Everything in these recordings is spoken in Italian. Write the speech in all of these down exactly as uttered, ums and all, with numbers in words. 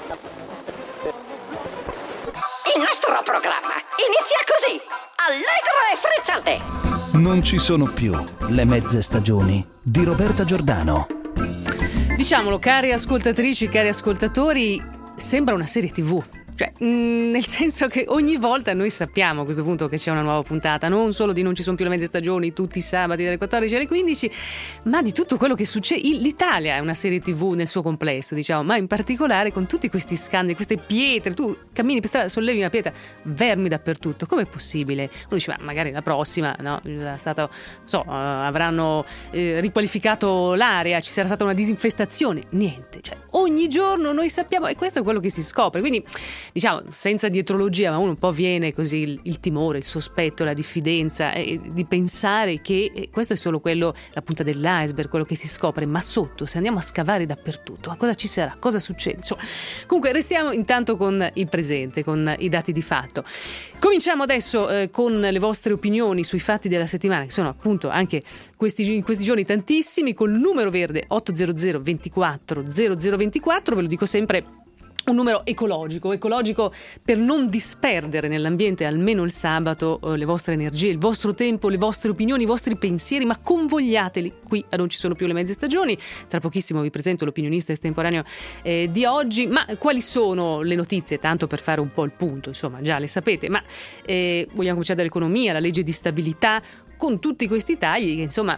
Il nostro programma inizia così, allegro e frizzante. Non ci sono più le mezze stagioni di Roberta Giordano. Diciamolo, cari ascoltatrici, cari ascoltatori, sembra una serie tivù. Cioè, mh, nel senso che ogni volta noi sappiamo a questo punto che c'è una nuova puntata, non solo di Non ci sono più le mezze stagioni tutti i sabati dalle quattordici alle quindici, ma di tutto quello che succede. L'Italia è una serie tivù nel suo complesso, diciamo, ma in particolare con tutti questi scandali, queste pietre. Tu cammini per strada, sollevi una pietra, vermi dappertutto. Com'è possibile? Uno dice, ma magari la prossima, no, è stato, non so, uh, avranno eh, riqualificato l'area, ci sarà stata una disinfestazione. Niente, cioè ogni giorno noi sappiamo, e questo è quello che si scopre. Quindi, diciamo, senza dietrologia, ma uno un po' viene così il, il timore, il sospetto, la diffidenza eh, di pensare che eh, questo è solo quello, la punta dell'iceberg, quello che si scopre, ma sotto, se andiamo a scavare dappertutto, ma cosa ci sarà? Cosa succede? Insomma, comunque restiamo intanto con il presente, con i dati di fatto. Cominciamo adesso eh, con le vostre opinioni sui fatti della settimana, che sono appunto anche questi, in questi giorni tantissimi, col numero verde otto zero zero ventiquattro zero zero ventiquattro, ve lo dico sempre, un numero ecologico, ecologico per non disperdere nell'ambiente almeno il sabato eh, le vostre energie, il vostro tempo, le vostre opinioni, i vostri pensieri, ma convogliateli qui a Non ci sono più le mezze stagioni. Tra pochissimo vi presento l'opinionista estemporaneo eh, di oggi, ma quali sono le notizie? Tanto per fare un po' il punto, insomma, già le sapete, ma eh, vogliamo cominciare dall'economia, la legge di stabilità, con tutti questi tagli che, insomma,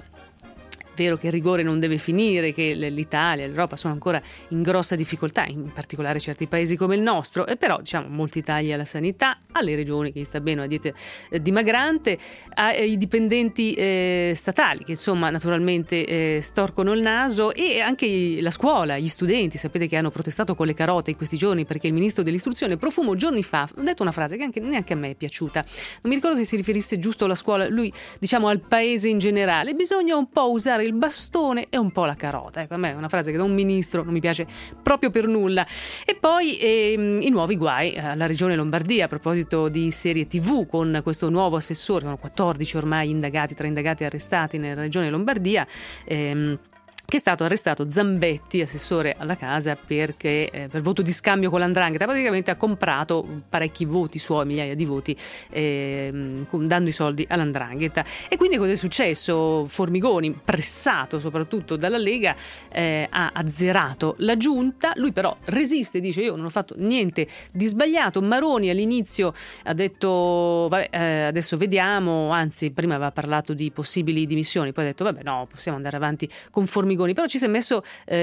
vero che il rigore non deve finire, che l'Italia, l'Europa sono ancora in grossa difficoltà, in particolare certi paesi come il nostro, e però diciamo molti tagli alla sanità, alle regioni che gli sta bene una dieta eh, dimagrante, ai dipendenti eh, statali che insomma naturalmente eh, storcono il naso, e anche la scuola, gli studenti, sapete che hanno protestato con le carote in questi giorni perché il ministro dell'istruzione Profumo giorni fa ha detto una frase che anche, neanche a me è piaciuta, non mi ricordo se si riferisse giusto alla scuola, lui diciamo al paese in generale, bisogna un po' usare il bastone e un po' la carota. Ecco, a me è una frase che da un ministro non mi piace proprio per nulla. E poi ehm, i nuovi guai alla regione Lombardia a proposito di serie tivù, con questo nuovo assessore, sono quattordici ormai indagati, tra indagati e arrestati nella regione Lombardia, ehm, che è stato arrestato Zambetti, assessore alla casa, perché eh, per voto di scambio con l'Andrangheta praticamente ha comprato parecchi voti suoi, migliaia di voti, eh, dando i soldi all'Andrangheta. E quindi cosa è successo? Formigoni, pressato soprattutto dalla Lega, eh, ha azzerato la giunta. Lui però resiste, dice io non ho fatto niente di sbagliato. Maroni all'inizio ha detto vabbè, eh, adesso vediamo, anzi prima aveva parlato di possibili dimissioni, poi ha detto vabbè no, possiamo andare avanti con Formigoni. Però ci si è messo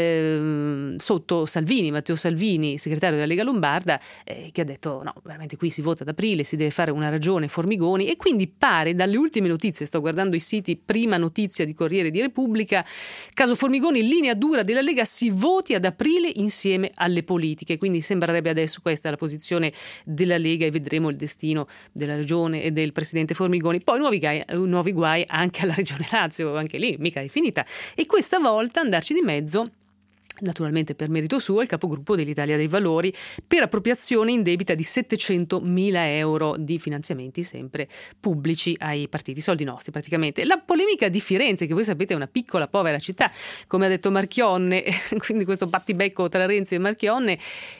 eh, sotto Salvini, Matteo Salvini, segretario della Lega Lombarda, eh, che ha detto no, veramente qui si vota ad aprile, si deve fare una ragione Formigoni, e quindi pare dalle ultime notizie, sto guardando i siti, prima notizia di Corriere di Repubblica, caso Formigoni, linea dura della Lega, si voti ad aprile insieme alle politiche, quindi sembrerebbe adesso questa la posizione della Lega e vedremo il destino della regione e del presidente Formigoni. Poi nuovi guai, nuovi guai anche alla regione Lazio, anche lì mica è finita, e questa volta andarci di mezzo, naturalmente per merito suo, il capogruppo dell'Italia dei Valori, per appropriazione indebita di settecentomila euro di finanziamenti sempre pubblici ai partiti, soldi nostri praticamente. La polemica di Firenze, che voi sapete è una piccola povera città, come ha detto Marchionne, quindi questo battibecco tra Renzi e Marchionne,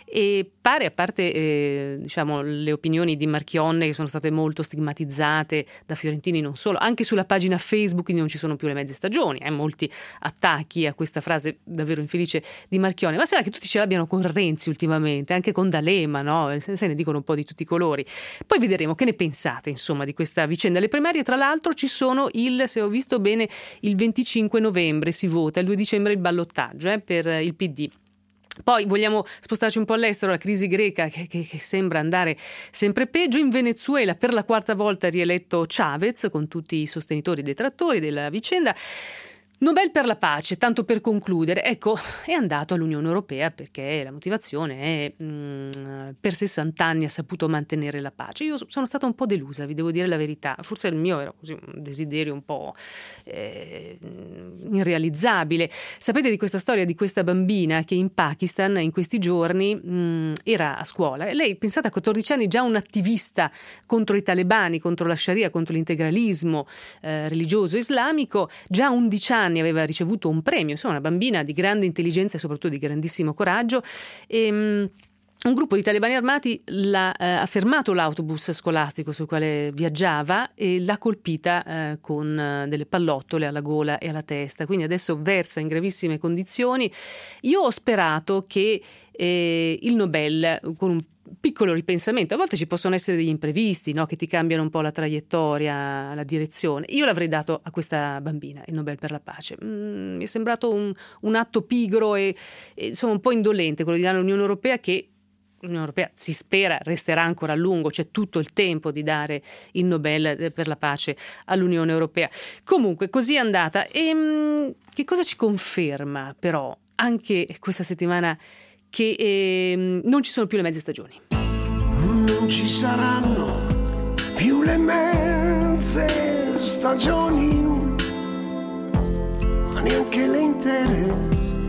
e pare, a parte eh, diciamo le opinioni di Marchionne che sono state molto stigmatizzate da fiorentini non solo, anche sulla pagina Facebook Non ci sono più le mezze stagioni, eh, molti attacchi a questa frase davvero infelice di Marchionne, ma sembra che tutti ce l'abbiano con Renzi ultimamente, anche con D'Alema, no? Se ne dicono un po' di tutti i colori. Poi vedremo che ne pensate insomma di questa vicenda. Le primarie tra l'altro ci sono il, se ho visto bene, il venticinque novembre si vota, il due dicembre il ballottaggio eh, per il P D. Poi vogliamo spostarci un po' all'estero, la crisi greca che, che, che sembra andare sempre peggio. In Venezuela per la quarta volta rieletto Chavez, con tutti i sostenitori e detrattori della vicenda. Nobel per la pace, tanto per concludere, ecco, è andato all'Unione Europea perché la motivazione è mh, per sessanta anni ha saputo mantenere la pace. Io sono stata un po' delusa, vi devo dire la verità, forse il mio era così un desiderio un po' eh, irrealizzabile. Sapete di questa storia di questa bambina che in Pakistan in questi giorni mh, era a scuola e lei, pensate, a quattordici anni già un'attivista contro i talebani, contro la Sharia, contro l'integralismo eh, religioso islamico, già a undici anni aveva ricevuto un premio, insomma una bambina di grande intelligenza e soprattutto di grandissimo coraggio. E, un gruppo di talebani armati l'ha, eh, ha fermato l'autobus scolastico sul quale viaggiava e l'ha colpita eh, con eh, delle pallottole alla gola e alla testa, quindi adesso versa in gravissime condizioni. Io ho sperato che eh, il Nobel, con un piccolo ripensamento, a volte ci possono essere degli imprevisti, no? Che ti cambiano un po' la traiettoria, la direzione. Io l'avrei dato a questa bambina il Nobel per la pace. Mm, mi è sembrato un, un atto pigro e, e insomma un po' indolente quello di dare all'Unione Europea, che l'Unione Europea si spera resterà ancora a lungo, c'è tutto il tempo di dare il Nobel per la pace all'Unione Europea. Comunque così è andata. E mh, che cosa ci conferma però anche questa settimana? Che eh, non ci sono più le mezze stagioni. Non ci saranno più le mezze stagioni, ma neanche le intere.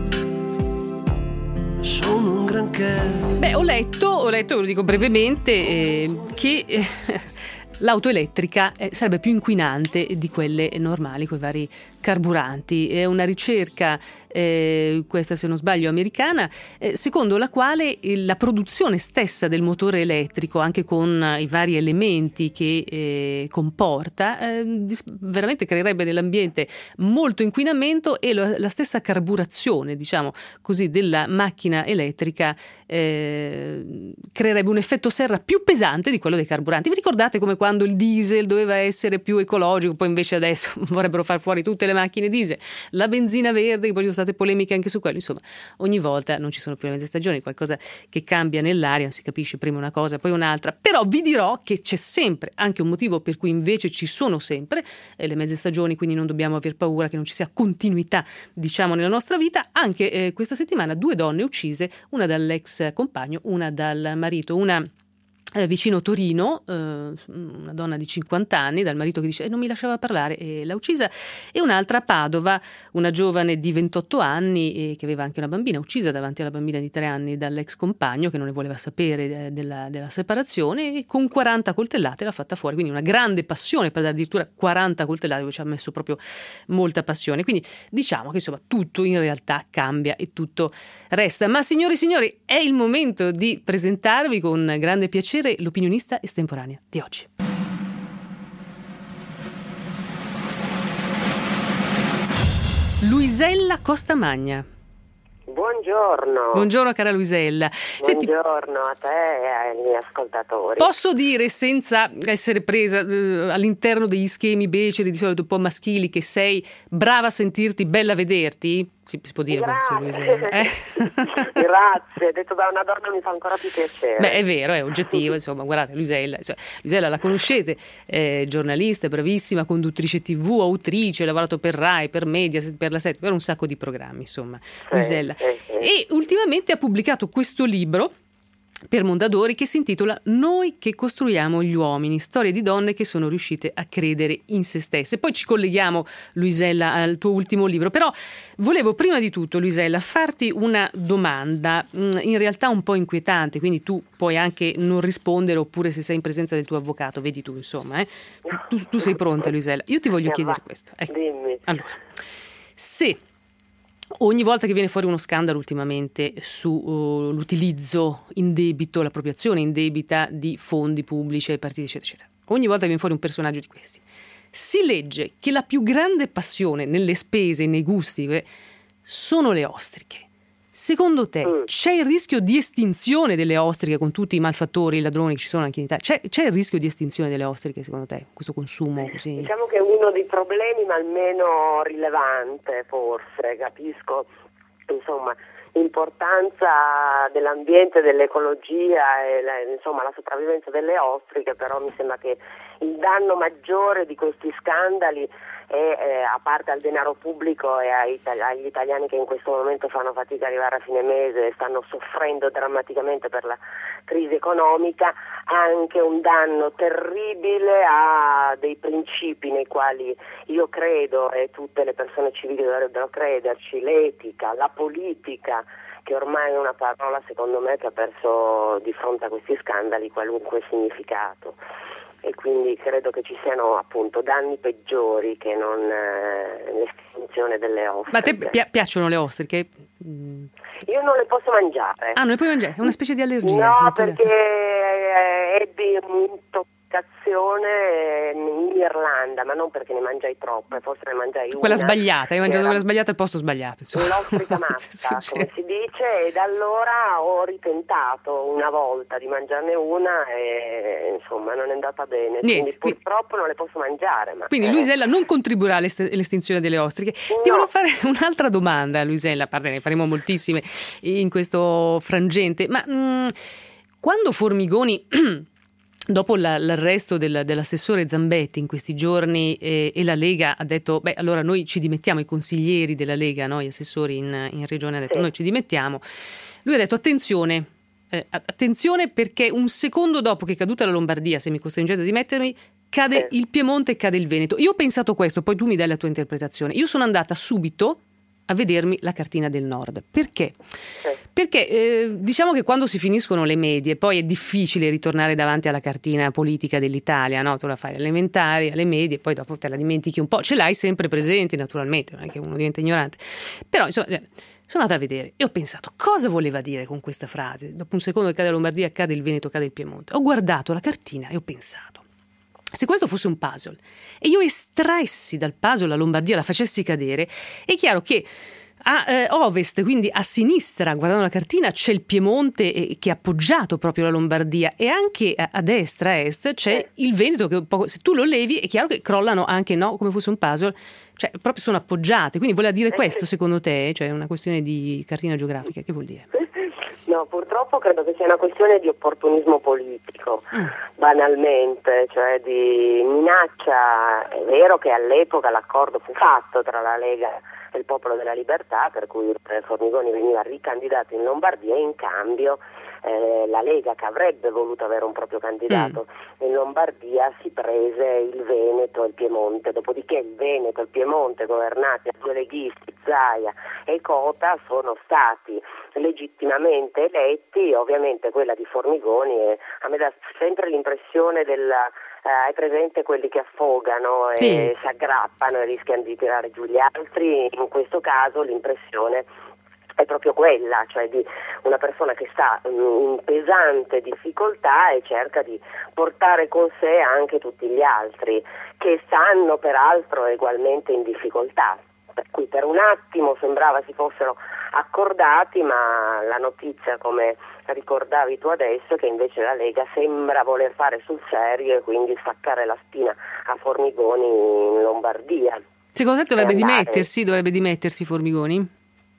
Sono un granché. Beh, ho letto, ho letto, lo dico brevemente, eh, che eh, l'auto elettrica eh, sarebbe più inquinante di quelle normali, con i vari carburanti. È una ricerca, eh, questa se non sbaglio americana, eh, secondo la quale la produzione stessa del motore elettrico, anche con eh, i vari elementi che eh, comporta, eh, dis- veramente creerebbe nell'ambiente molto inquinamento, e lo, la stessa carburazione, diciamo così, della macchina elettrica eh, creerebbe un effetto serra più pesante di quello dei carburanti. Vi ricordate come quando il diesel doveva essere più ecologico, poi invece adesso vorrebbero far fuori tutte le macchine diesel, la benzina verde, che poi ci sono state polemiche anche su quello. Insomma, ogni volta non ci sono più le mezze stagioni, qualcosa che cambia nell'aria, si capisce prima una cosa poi un'altra. Però vi dirò che c'è sempre anche un motivo per cui invece ci sono sempre eh, le mezze stagioni, quindi non dobbiamo aver paura che non ci sia continuità, diciamo, nella nostra vita. Anche eh, questa settimana due donne uccise, una dall'ex compagno, una dal marito, una Eh, vicino Torino, eh, una donna di cinquanta anni, dal marito che dice eh, non mi lasciava parlare e l'ha uccisa, e un'altra a Padova, una giovane di ventotto anni e che aveva anche una bambina, uccisa davanti alla bambina di tre anni dall'ex compagno che non ne voleva sapere de- della, della separazione, e con quaranta coltellate l'ha fatta fuori. Quindi una grande passione, per dare addirittura quaranta coltellate, dove ci ha messo proprio molta passione. Quindi diciamo che insomma tutto in realtà cambia e tutto resta. Ma signori e signori, è il momento di presentarvi con grande piacere l'opinionista estemporanea di oggi. Luisella Costamagna. Buongiorno. Buongiorno cara Luisella. Senti, Buongiorno a te e ai miei ascoltatori. posso dire, senza essere presa eh, all'interno degli schemi beceri di solito un po' maschili, che sei brava a sentirti, bella a vederti? Si, si può dire questo, Luisella? Eh? Grazie, detto da una donna mi fa ancora più piacere. Beh, è vero, è oggettivo, insomma, guardate, Luisella, cioè, Luisella la conoscete, è giornalista, bravissima, conduttrice tivù, autrice, ha lavorato per Rai, per Mediaset, per la Sette, per un sacco di programmi, insomma, sì, Luisella. Sì, sì. E ultimamente ha pubblicato questo libro per Mondadori che si intitola Noi che costruiamo gli uomini, storie di donne che sono riuscite a credere in se stesse. Poi ci colleghiamo, Luisella, al tuo ultimo libro, però volevo prima di tutto, Luisella, farti una domanda in realtà un po' inquietante, quindi tu puoi anche non rispondere, oppure se sei in presenza del tuo avvocato, vedi tu, insomma, eh? tu, tu sei pronta, Luisella? Io ti voglio chiedere questo. Ecco. Dimmi. Allora, se ogni volta che viene fuori uno scandalo ultimamente sull'utilizzo uh, indebito, l'appropriazione indebita di fondi pubblici ai partiti, eccetera, eccetera, ogni volta che viene fuori un personaggio di questi, si legge che la più grande passione nelle spese e nei gusti eh, sono le ostriche. Secondo te mm. c'è il rischio di estinzione delle ostriche con tutti i malfattori, i ladroni che ci sono anche in Italia? C'è, c'è il rischio di estinzione delle ostriche secondo te, questo consumo così? Diciamo che è uno dei problemi, ma almeno rilevante forse, capisco, insomma, l'importanza dell'ambiente, dell'ecologia e la, insomma la sopravvivenza delle ostriche, però mi sembra che il danno maggiore di questi scandali e eh, a parte al denaro pubblico e ai, agli italiani che in questo momento fanno fatica ad arrivare a fine mese e stanno soffrendo drammaticamente per la crisi economica, anche un danno terribile a dei principi nei quali io credo e tutte le persone civili dovrebbero crederci: l'etica, la politica, che ormai è una parola secondo me che ha perso di fronte a questi scandali qualunque significato. e quindi credo che ci siano appunto danni peggiori che non eh, l'estinzione delle ostriche. Ma a te pi- piacciono le ostriche? Io non le posso mangiare. Ah, non le puoi mangiare? È una specie di allergia? No, perché eh, ebbi un'intossicazione in Irlanda, ma non perché ne mangiai troppe, forse ne mangiai una. Quella sbagliata, hai mangiato Era quella sbagliata al posto sbagliato. l'ostrica matta, come si dice, e da allora ho ritentato una volta di mangiarne una e insomma non è andata bene. Niente, quindi purtroppo non le posso mangiare. Ma quindi eh. Luisella non contribuirà all'est- all'estinzione delle ostriche. No. Ti volevo fare un'altra domanda, Luisella, a parte ne faremo moltissime in questo frangente, ma mh, quando Formigoni dopo la, l'arresto del, dell'assessore Zambetti in questi giorni eh, e la Lega ha detto beh allora noi ci dimettiamo, i consiglieri della Lega, no? Gli assessori in, in regione hanno detto sì. Noi ci dimettiamo, lui ha detto attenzione, eh, attenzione perché un secondo dopo che è caduta la Lombardia, se mi costringete a dimettermi, cade sì. il Piemonte e cade il Veneto. Io ho pensato questo, poi tu mi dai la tua interpretazione. Io sono andata subito a vedermi la cartina del Nord. Perché? Perché eh, diciamo che quando si finiscono le medie poi è difficile ritornare davanti alla cartina politica dell'Italia, no? Tu la fai alle elementari, alle medie, poi dopo te la dimentichi un po', ce l'hai sempre presente naturalmente, non è che uno diventa ignorante, però insomma sono andata a vedere e ho pensato cosa voleva dire con questa frase, dopo un secondo che cade la Lombardia, cade il Veneto, cade il Piemonte. Ho guardato la cartina e ho pensato, se questo fosse un puzzle e io estraessi dal puzzle la Lombardia, la facessi cadere, è chiaro che a eh, ovest, quindi a sinistra, guardando la cartina, c'è il Piemonte eh, che ha appoggiato proprio la Lombardia, e anche a, a destra, a est, c'è il Veneto che un po', se tu lo levi è chiaro che crollano anche, no, come fosse un puzzle, cioè proprio sono appoggiate. Quindi voleva dire questo secondo te? Cioè una questione di cartina geografica, che vuol dire? No, purtroppo credo che sia una questione di opportunismo politico, mm. banalmente, cioè di minaccia. È vero che all'epoca l'accordo fu fatto tra la Lega e il Popolo della Libertà, per cui Formigoni veniva ricandidato in Lombardia e in cambio eh, la Lega, che avrebbe voluto avere un proprio candidato mm. in Lombardia, si prese il Veneto e il Piemonte. Dopodiché il Veneto e il Piemonte, governati da due leghisti, Zaia e Cota, sono stati legittimamente eletti. Ovviamente quella di Formigoni e a me dà sempre l'impressione della eh, hai presente quelli che affogano e sì. si aggrappano e rischiano di tirare giù gli altri. In questo caso l'impressione è proprio quella, cioè di una persona che sta in pesante difficoltà e cerca di portare con sé anche tutti gli altri che stanno peraltro ugualmente in difficoltà, per cui per un attimo sembrava si fossero accordati, ma la notizia, come ricordavi tu adesso, che invece la Lega sembra voler fare sul serio e quindi staccare la spina a Formigoni in Lombardia. Secondo te dovrebbe dimettersi, dovrebbe dimettersi Formigoni?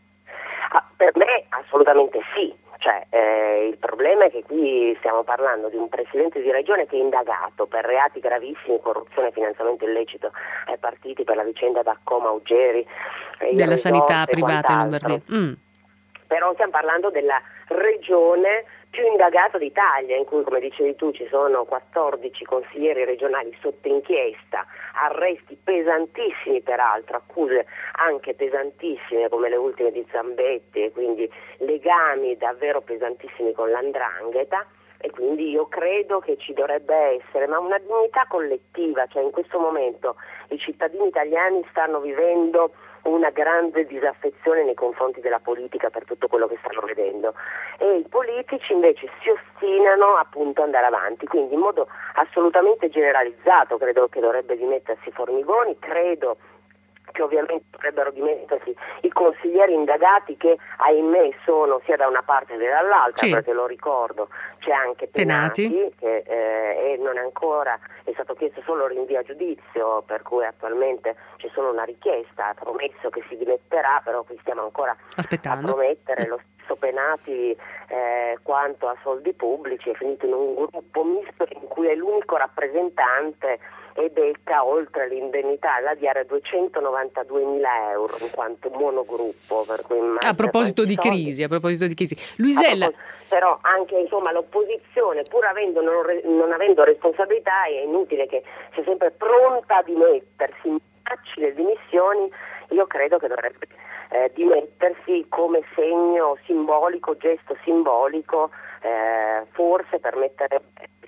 Ah, per me assolutamente sì, cioè eh, il problema è che qui stiamo parlando di un presidente di regione che è indagato per reati gravissimi, corruzione, finanziamento illecito ai partiti, per la vicenda D'Accoma Ugeri, della sanità privata in Lombardia. Mm. Però stiamo parlando della regione più indagata d'Italia, in cui, come dicevi tu, ci sono quattordici consiglieri regionali sotto inchiesta, arresti pesantissimi peraltro, accuse anche pesantissime come le ultime di Zambetti, e quindi legami davvero pesantissimi con l'Andrangheta. E quindi io credo che ci dovrebbe essere ma una dignità collettiva, cioè in questo momento i cittadini italiani stanno vivendo una grande disaffezione nei confronti della politica per tutto quello che stanno vedendo, e i politici invece si ostinano appunto ad andare avanti, quindi in modo assolutamente generalizzato credo che dovrebbe dimettersi Formigoni, credo che ovviamente dovrebbero dimettersi i consiglieri indagati, che ahimè sono sia da una parte che dall'altra, sì. Perché lo ricordo, c'è anche Penati, Penati. che eh, e non è ancora, è stato chiesto solo rinvio a giudizio, per cui attualmente c'è solo una richiesta, ha promesso che si dimetterà, però qui stiamo ancora aspettando a promettere. Lo stesso Penati eh, quanto a soldi pubblici è finito in un gruppo misto in cui è l'unico rappresentante e becca, oltre l'indennità alla diaria, duecentonovantaduemila euro in quanto monogruppo. Per cui a proposito di soldi. crisi, a proposito di crisi, Luisella. Però anche insomma l'opposizione, pur avendo non, re, non avendo responsabilità, è inutile che sia sempre pronta a dimettersi, minacci le dimissioni. Io credo che dovrebbe eh, dimettersi come segno simbolico, gesto simbolico, eh, forse per mettere i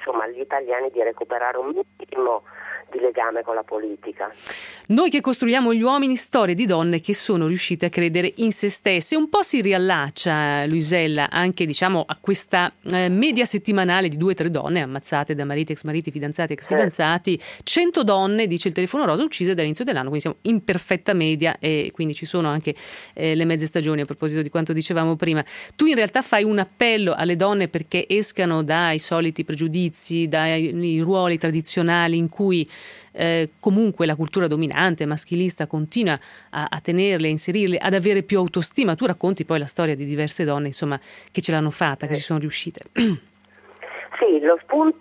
insomma agli italiani di recuperare un minimo di legame con la politica. Noi che costruiamo gli uomini, storie di donne che sono riuscite a credere in se stesse. Un po' si riallaccia, Luisella, anche diciamo a questa eh, media settimanale di due o tre donne ammazzate da mariti, ex mariti, fidanzati, ex fidanzati. cento donne, dice il Telefono Rosa, uccise dall'inizio dell'anno, quindi siamo in perfetta media, e quindi ci sono anche eh, le mezze stagioni, a proposito di quanto dicevamo prima. Tu in realtà fai un appello alle donne perché escano dai soliti pregiudizi, dai ruoli tradizionali in cui Eh, comunque la cultura dominante maschilista continua a, a tenerle, a inserirle, ad avere più autostima. Tu racconti poi la storia di diverse donne, insomma, che ce l'hanno fatta, che ci sono riuscite. Sì, lo spunto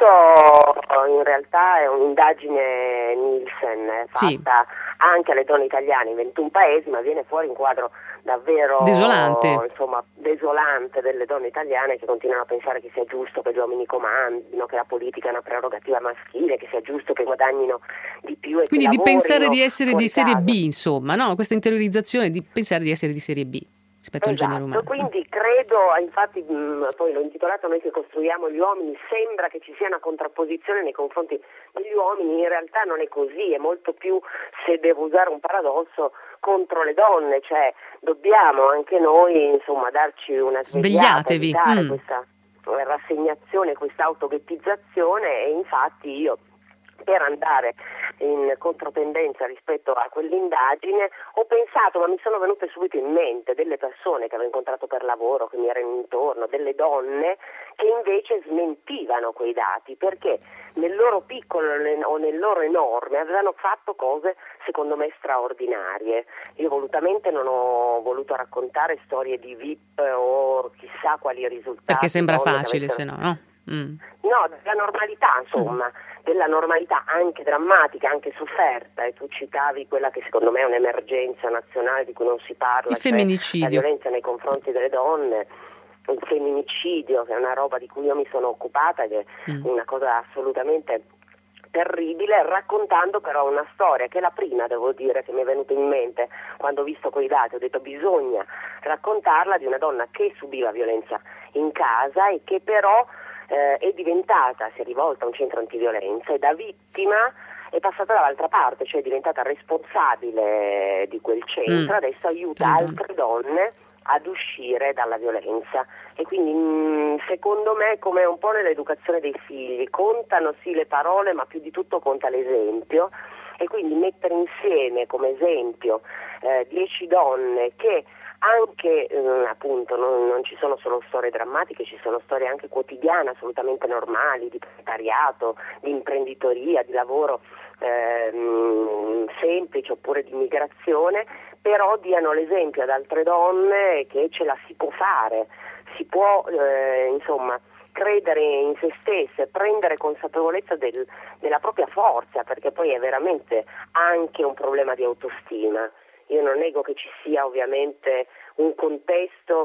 in realtà è un'indagine Nielsen fatta sì. anche alle donne italiane in ventuno paesi, ma viene fuori un quadro davvero desolante, insomma, desolante delle donne italiane che continuano a pensare che sia giusto che gli uomini comandino, che la politica è una prerogativa maschile, che sia giusto che guadagnino di più e quindi che di pensare di essere di serie casa. B, insomma, no? Questa interiorizzazione di pensare di essere di serie B rispetto esatto, al genere umano. Quindi credo, infatti mh, poi l'ho intitolato Noi che costruiamo gli uomini, sembra che ci sia una contrapposizione nei confronti degli uomini, in realtà non è così, è molto più, se devo usare un paradosso, contro le donne, cioè dobbiamo anche noi insomma darci una svegliata, svegliatevi, evitare mm. questa rassegnazione, questa autoghettizzazione, e infatti io, per andare in controtendenza rispetto a quell'indagine, ho pensato, ma mi sono venute subito in mente delle persone che avevo incontrato per lavoro, che mi erano intorno, delle donne che invece smentivano quei dati, perché nel loro piccolo o nel loro enorme avevano fatto cose secondo me straordinarie. Io volutamente non ho voluto raccontare storie di V I P o chissà quali risultati. Perché sembra facile, avessero... se no, no? Mm. No, della normalità, insomma, mm. della normalità anche drammatica, anche sofferta, e tu citavi quella che secondo me è un'emergenza nazionale di cui non si parla, il femminicidio, la violenza nei confronti delle donne, il femminicidio, che è una roba di cui io mi sono occupata ed è mm. una cosa assolutamente terribile, raccontando però una storia che è la prima, devo dire, che mi è venuta in mente quando ho visto quei dati. Ho detto bisogna raccontarla, di una donna che subiva violenza in casa e che però eh, è diventata, si è rivolta a un centro antiviolenza e da vittima è passata dall'altra parte, cioè è diventata responsabile di quel centro, mm. adesso aiuta altre donne ad uscire dalla violenza. E quindi mh, secondo me, come un po' nell'educazione dei figli, contano sì le parole, ma più di tutto conta l'esempio, e quindi mettere insieme come esempio eh, dieci donne che anche eh, appunto non, non ci sono solo storie drammatiche, ci sono storie anche quotidiane assolutamente normali, di precariato, di imprenditoria, di lavoro eh, mh, semplice oppure di immigrazione, però diano l'esempio ad altre donne che ce la si può fare, si può eh, insomma credere in se stesse, prendere consapevolezza del, della propria forza, perché poi è veramente anche un problema di autostima. Io non nego che ci sia ovviamente un contesto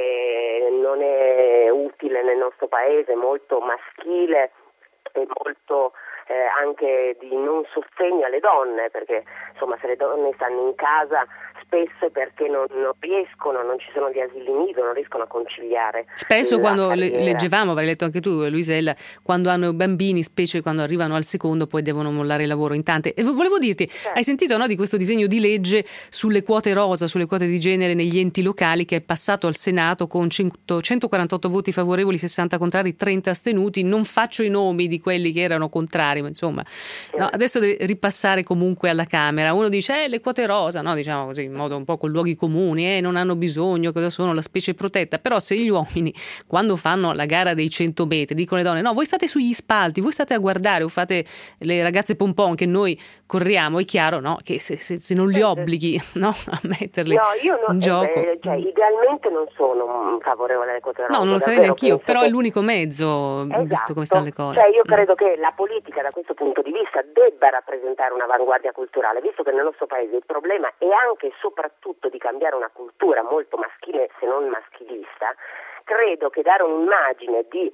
che non è utile nel nostro paese, molto maschile e molto eh, anche di non sostegno alle donne, perché insomma se le donne stanno in casa spesso è perché non, non riescono, non ci sono gli asili nido, non riescono a conciliare. Spesso quando le, leggevamo, avrai letto anche tu Luisella, quando hanno bambini, specie quando arrivano al secondo, poi devono mollare il lavoro in tante. E volevo dirti, certo. Hai sentito no, di questo disegno di legge sulle quote rosa, sulle quote di genere negli enti locali, che è passato al Senato con centoquarantotto voti favorevoli, sessanta contrari, trenta astenuti. Non faccio i nomi di quelli che erano contrari, ma insomma certo. no, adesso deve ripassare comunque alla Camera. Uno dice eh, le quote rosa, no, diciamo così, in modo un po' con luoghi comuni, eh, non hanno bisogno, cosa sono, la specie protetta. Però se gli uomini, quando fanno la gara dei cento metri, dicono alle donne no, voi state sugli spalti, voi state a guardare o fate le ragazze pompon che noi corriamo, è chiaro no, che se, se, se non li obblighi no, a metterle no, io no, in gioco eh, cioè, idealmente non sono favorevole alle quote rosa, no, non lo sarei neanch'io, però che... è l'unico mezzo, esatto. visto come stanno le cose. Cioè io credo mm. che la politica da questo punto di vista debba rappresentare un'avanguardia culturale, visto che nel nostro paese il problema è anche e soprattutto di cambiare una cultura molto maschile, se non maschilista. Credo che dare un'immagine di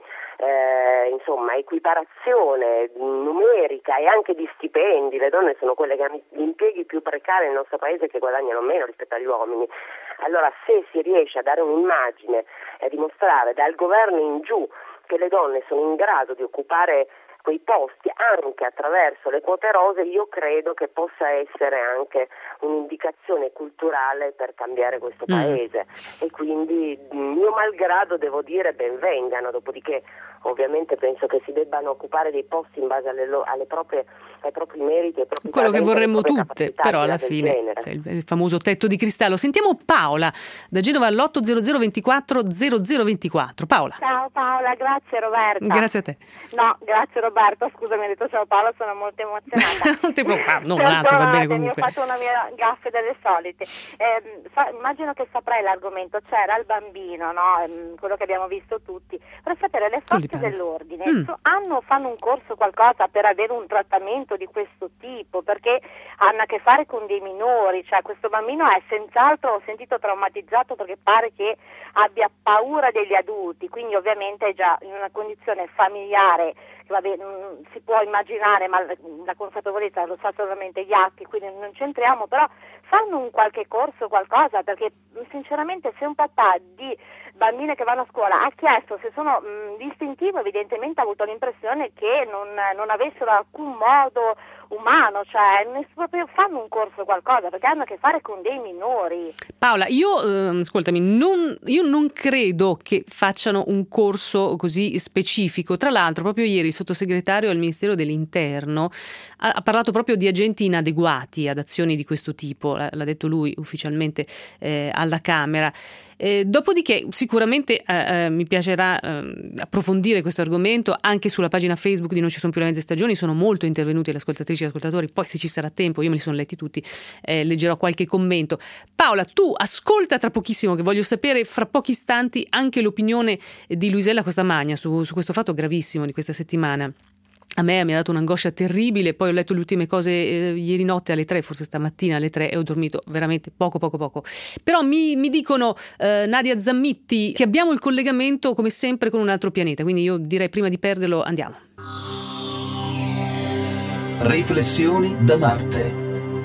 eh, insomma equiparazione numerica e anche di stipendi, le donne sono quelle che hanno gli impieghi più precari nel nostro paese, che guadagnano meno rispetto agli uomini. Allora se si riesce a dare un'immagine e a dimostrare dal governo in giù che le donne sono in grado di occupare quei posti anche attraverso le quote rose, io credo che possa essere anche un'indicazione culturale per cambiare questo paese mm. e quindi mio malgrado devo dire ben vengano, dopodiché ovviamente penso che si debbano occupare dei posti in base alle, lo, alle proprie, ai propri meriti, ai propri quello talenti, che vorremmo tutte, però alla fine genere. il, il famoso tetto di cristallo. Sentiamo Paola da Genova all'otto zero zero ventiquattro zero zero ventiquattro. Paola. Ciao Paola, grazie Roberta. Grazie a te. No, grazie Roberto, scusami, ho detto ciao Paola, sono molto emozionata. Non ti preoccupare, non un altro, va bene comunque. Mi ho fatto una mia gaffe delle solite. Eh, sa, immagino che saprai l'argomento, c'era il bambino, no? Eh, quello che abbiamo visto tutti. Per sapere, le forze dell'ordine mm. so, hanno, fanno un corso qualcosa per avere un trattamento di questo tipo, perché hanno a che fare con dei minori, cioè questo bambino è senz'altro, ho sentito, traumatizzato perché pare che abbia paura degli adulti, quindi ovviamente è già in una condizione familiare, vabbè, mh, si può immaginare, ma la consapevolezza lo sa solamente gli atti, quindi non c'entriamo, però fanno un qualche corso, qualcosa, perché sinceramente se un papà di bambine che vanno a scuola ha chiesto se sono mh, distintivo, evidentemente ha avuto l'impressione che non, non avessero alcun modo umano, cioè proprio fanno un corso, qualcosa, perché hanno a che fare con dei minori. Paola, io eh, ascoltami, non, io non credo che facciano un corso così specifico. Tra l'altro proprio ieri il sottosegretario al Ministero dell'Interno ha, ha parlato proprio di agenti inadeguati ad azioni di questo tipo, l'ha, l'ha detto lui ufficialmente eh, alla Camera. Eh, dopodiché sicuramente eh, eh, mi piacerà eh, approfondire questo argomento anche sulla pagina Facebook di Non ci sono più le mezze stagioni. Sono molto intervenuti le ascoltatrici e ascoltatori, poi se ci sarà tempo, io me li sono letti tutti, eh, leggerò qualche commento. Paola, tu ascolta tra pochissimo, che voglio sapere fra pochi istanti anche l'opinione di Luisella Costamagna su, su questo fatto gravissimo di questa settimana. A me mi ha dato un'angoscia terribile, poi ho letto le ultime cose eh, ieri notte alle tre, forse stamattina alle tre, e ho dormito veramente poco poco poco. Però mi, mi dicono eh, Nadia Zammitti che abbiamo il collegamento come sempre con un altro pianeta, quindi io direi prima di perderlo andiamo. Riflessioni da Marte.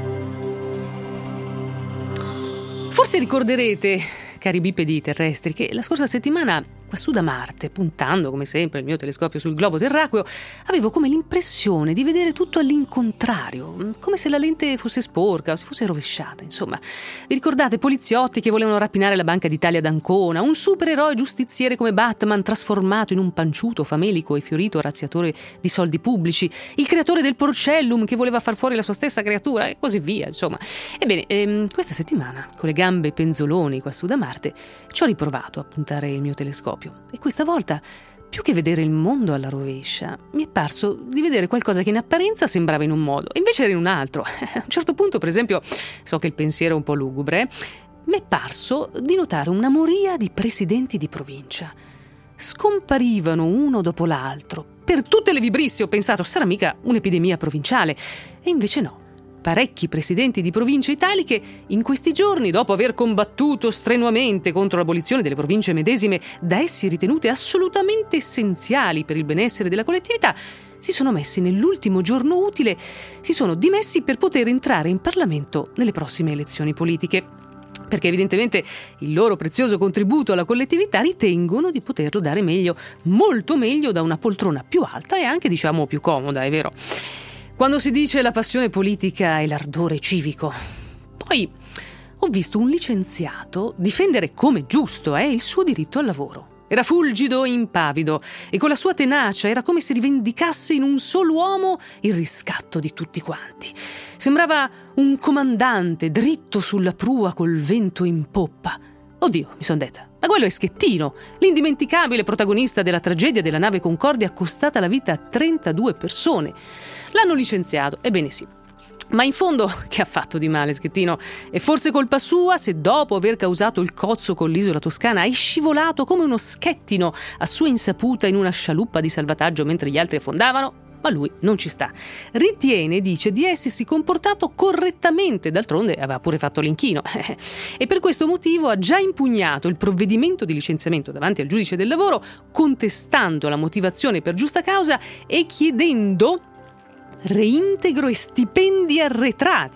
Forse ricorderete, cari bipedi terrestri, che la scorsa settimana quassù da Marte, puntando come sempre il mio telescopio sul globo terracqueo, avevo come l'impressione di vedere tutto all'incontrario, come se la lente fosse sporca o si fosse rovesciata. Insomma, vi ricordate poliziotti che volevano rapinare la Banca d'Italia ad Ancona, un supereroe giustiziere come Batman trasformato in un panciuto, famelico e fiorito razziatore di soldi pubblici, il creatore del Porcellum che voleva far fuori la sua stessa creatura e così via, insomma. Ebbene, ehm, questa settimana, con le gambe penzoloni quassù da Marte, ci ho riprovato a puntare il mio telescopio. E questa volta, più che vedere il mondo alla rovescia, mi è parso di vedere qualcosa che in apparenza sembrava in un modo e invece era in un altro. A un certo punto, per esempio, so che il pensiero è un po' lugubre, mi è parso di notare una moria di presidenti di provincia. Scomparivano uno dopo l'altro. Per tutte le vibrisse ho pensato, sarà mica un'epidemia provinciale? E invece no. Parecchi presidenti di province italiche in questi giorni, dopo aver combattuto strenuamente contro l'abolizione delle province medesime, da essi ritenute assolutamente essenziali per il benessere della collettività, si sono messi nell'ultimo giorno utile, si sono dimessi per poter entrare in Parlamento nelle prossime elezioni politiche. Perché evidentemente il loro prezioso contributo alla collettività ritengono di poterlo dare meglio, molto meglio, da una poltrona più alta e anche, diciamo, più comoda, è vero. Quando si dice la passione politica e l'ardore civico. Poi ho visto un licenziato difendere come giusto eh, il suo diritto al lavoro. Era fulgido e impavido e con la sua tenacia era come se rivendicasse in un solo uomo il riscatto di tutti quanti. Sembrava un comandante dritto sulla prua col vento in poppa. Oddio, mi son detta, ma quello è Schettino, l'indimenticabile protagonista della tragedia della nave Concordia costata la vita a trentadue persone. L'hanno licenziato, ebbene sì. Ma in fondo, che ha fatto di male Schettino? È forse colpa sua se dopo aver causato il cozzo con l'isola toscana è scivolato come uno schettino a sua insaputa in una scialuppa di salvataggio mentre gli altri affondavano? Ma lui non ci sta. Ritiene, dice, di essersi comportato correttamente, d'altronde aveva pure fatto l'inchino. E per questo motivo ha già impugnato il provvedimento di licenziamento davanti al giudice del lavoro, contestando la motivazione per giusta causa e chiedendo reintegro e stipendi arretrati.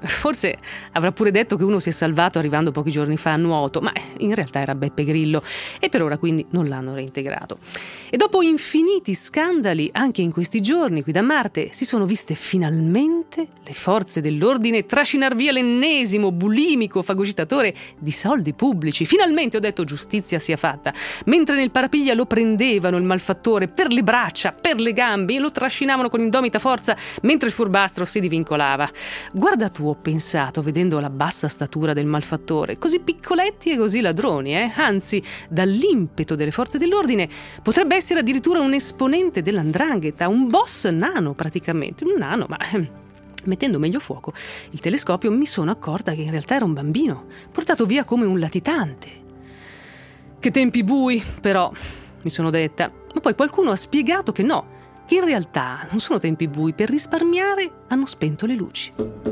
Forse avrà pure detto che uno si è salvato arrivando pochi giorni fa a nuoto, ma in realtà era Beppe Grillo e per ora quindi non l'hanno reintegrato. E dopo infiniti scandali, anche in questi giorni qui da Marte, si sono viste finalmente le forze dell'ordine trascinar via l'ennesimo bulimico fagocitatore di soldi pubblici. Finalmente, ho detto, giustizia sia fatta. Mentre nel parapiglia lo prendevano il malfattore per le braccia, per le gambe e lo trascinavano con indomita forza mentre il furbastro si divincolava. Guarda tu, ho pensato, vedendo la bassa statura del malfattore, così piccoletti e così ladroni, eh? Anzi, dall'impeto delle forze dell'ordine potrebbe essere addirittura un esponente dell'andrangheta, un boss nano praticamente, un nano, ma mettendo meglio a fuoco il telescopio mi sono accorta che in realtà era un bambino, portato via come un latitante. Che tempi bui, però, mi sono detta, ma poi qualcuno ha spiegato che no, che in realtà non sono tempi bui, per risparmiare hanno spento le luci.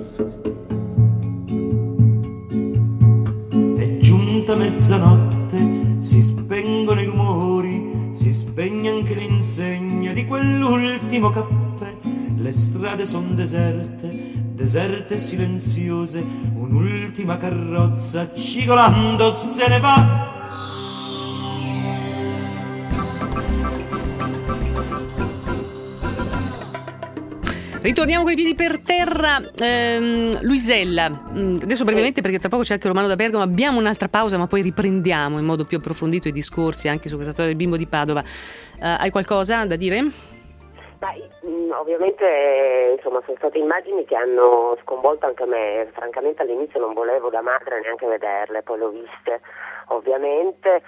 È giunta mezzanotte, si spengono i rumori, si spegne anche l'insegna di quell'ultimo caffè. Le strade son deserte, deserte e silenziose, un'ultima carrozza cigolando se ne va. Ritorniamo con i piedi per terra. ehm, Luisella, adesso brevemente perché tra poco c'è anche Romano da Bergamo, abbiamo un'altra pausa ma poi riprendiamo in modo più approfondito i discorsi anche su questa storia del bimbo di Padova. Uh, hai qualcosa da dire? Ma, ovviamente insomma sono state immagini che hanno sconvolto anche me, francamente all'inizio non volevo da madre neanche vederle, poi le ho viste ovviamente.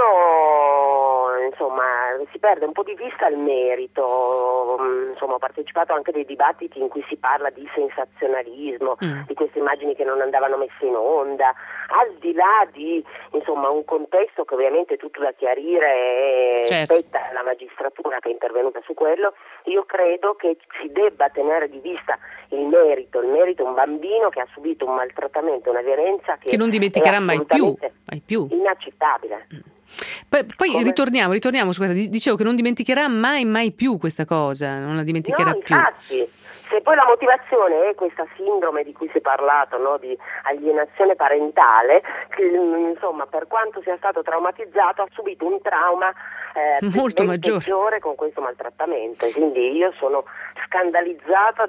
Sono, insomma, si perde un po' di vista il merito, insomma ho partecipato anche a dei dibattiti in cui si parla di sensazionalismo, mm. di queste immagini che non andavano messe in onda, al di là di insomma un contesto che ovviamente è tutto da chiarire e certo. spetta alla magistratura che è intervenuta su quello. Io credo che si debba tenere di vista il merito, il merito è un bambino che ha subito un maltrattamento, una violenza che, che non dimenticherà mai più, mai più. Inaccettabile. Poi, poi Come... ritorniamo, ritorniamo su questa. Dicevo che non dimenticherà mai, mai più questa cosa, non la dimenticherà no, più. Infatti, se poi la motivazione è questa sindrome di cui si è parlato, no, di alienazione parentale, che insomma per quanto sia stato traumatizzato ha subito un trauma eh, molto maggiore peggiore con questo maltrattamento. Quindi io sono scandalizzata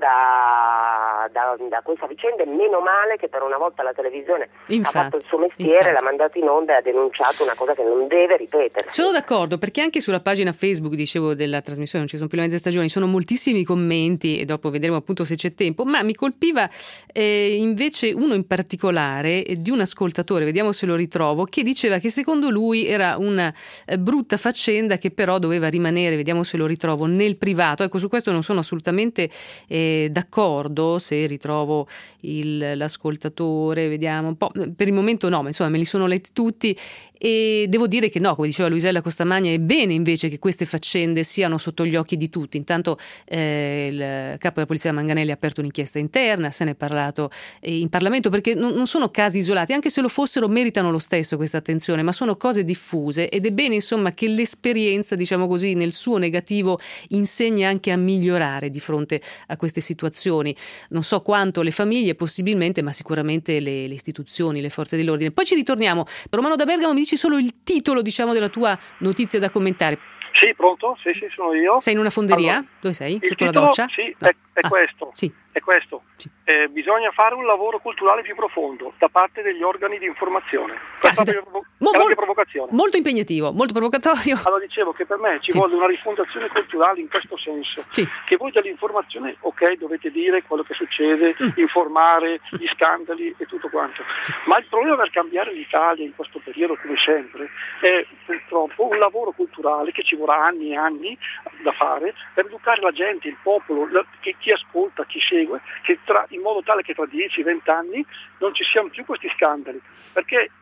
da, da, da questa vicenda e meno male che per una volta la televisione infatti, ha fatto il suo mestiere, infatti. L'ha mandato in onda e ha denunciato una cosa che non deve ripetersi. Sono d'accordo, perché anche sulla pagina Facebook, dicevo, della trasmissione Non ci sono più le mezze stagioni, sono moltissimi commenti e dopo vedremo appunto se c'è tempo, ma mi colpiva eh, invece uno in particolare eh, di un ascoltatore, vediamo se lo ritrovo, che diceva che secondo lui era una eh, brutta faccenda che però doveva rimanere, vediamo se lo ritrovo, nel privato. Ecco, su questo non sono assolutamente eh, d'accordo, se ritrovo il, l'ascoltatore, vediamo un po', per il momento no, ma insomma me li sono letti tutti e devo dire che no, come diceva Luisella Costamagna, è bene invece che queste faccende siano sotto gli occhi di tutti. Intanto eh, il capo della polizia Manganelli ha aperto un'inchiesta interna, se ne è parlato in Parlamento, perché non, non sono casi isolati, anche se lo fossero meritano lo stesso questa attenzione, ma sono cose diffuse ed è bene insomma che l'esperienza, diciamo così, nel suo negativo insegni anche a migliorare di fronte a queste situazioni. Non so quanto le famiglie possibilmente, ma sicuramente le, le istituzioni, le forze dell'ordine. Poi ci ritorniamo. Romano da Bergamo, mi dici solo il titolo, diciamo, della tua notizia da commentare. Sì, pronto? Sì, sì, sono io. Sei in una fonderia? Allora, Dove sei? Il Sotto titolo, la doccia? Sì, no. è, è ah, questo. Sì. È questo. Sì. Eh, bisogna fare un lavoro culturale più profondo da parte degli organi di informazione. Questa è una Mo, mia mol, provocazione. Molto impegnativo, molto provocatorio. Allora dicevo che per me ci sì. vuole una rifondazione culturale in questo senso. Sì. Che voi dall'informazione, ok, dovete dire quello che succede, mm. informare, gli scandali e tutto quanto. Sì. Ma il problema per cambiare l'Italia in questo periodo, come sempre, è purtroppo un lavoro culturale che ci vorrà anni e anni da fare per educare la gente, il popolo, la, chi, chi ascolta, chi segue, che tra, in modo tale che tra dieci venti anni non ci siano più questi scandali, perché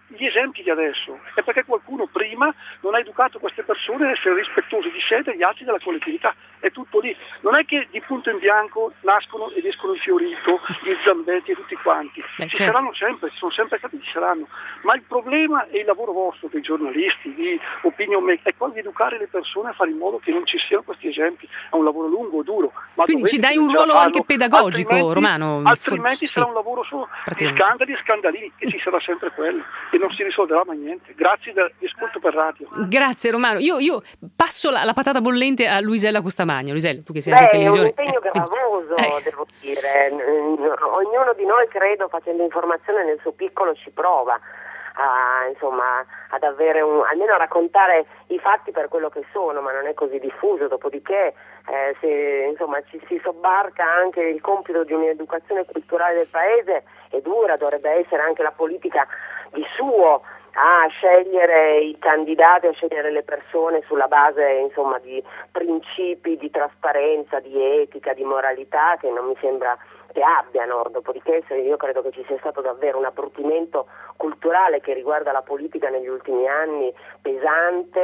gli esempi di adesso è perché qualcuno prima non ha educato queste persone a essere rispettosi di sé e degli altri della collettività. È tutto lì. Non è che di punto in bianco nascono ed escono il Fiorito, gli Zambetti e tutti quanti. Beh, ci certo. saranno sempre, ci sono sempre stati, ci saranno. Ma il problema è il lavoro vostro, dei giornalisti, di opinion maker, è quello di educare le persone a fare in modo che non ci siano questi esempi. È un lavoro lungo, duro. Ma quindi ci dai un ruolo anche pedagogico, altrimenti, Romano? Altrimenti For- sarà sì. un lavoro solo di scandali e scandalini, e ci sarà sempre quello, e non si risolverà mai niente. Grazie di ascolto per radio. Grazie Romano. Io, io passo la, la patata bollente a Luisella Custamagno. Luisella, tu che sei Beh, anche in televisione. è un impegno Eh, gravoso, eh. devo dire. Ognuno di noi, credo, facendo informazione nel suo piccolo ci prova a, insomma, ad avere un, almeno a raccontare i fatti per quello che sono, ma non è così diffuso. Dopodiché eh, se, insomma, ci si sobbarca anche il compito di un'educazione culturale del paese, è dura, dovrebbe essere anche la politica di suo a scegliere i candidati, a scegliere le persone sulla base, insomma, di principi di trasparenza, di etica, di moralità che non mi sembra che abbiano. Dopodiché io credo che ci sia stato davvero un abbrutimento culturale che riguarda la politica negli ultimi anni pesante,